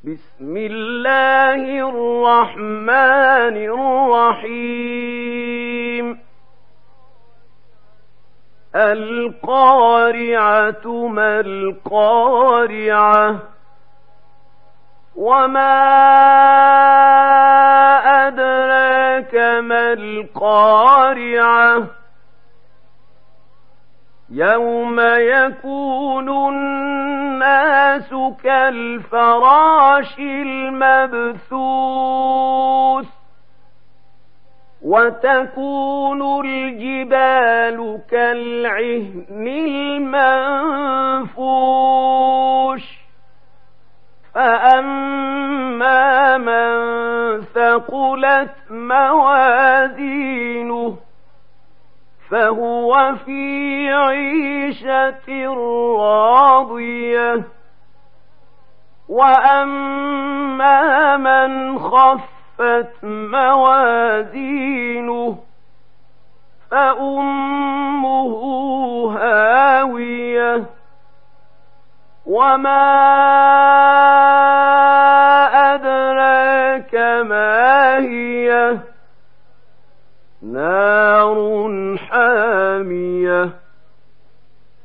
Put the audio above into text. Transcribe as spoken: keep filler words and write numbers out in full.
بسم الله الرحمن الرحيم القارعة ما القارعة وما أدراك ما القارعة يوم يكون الناس كالفراش المبثوث وتكون الجبال كالعهن المنفوش فأما من ثقلت موازينه فهو في عيشة راضية وأما من خفت موازينه فأمه هاوية وما أدراك ما هي نار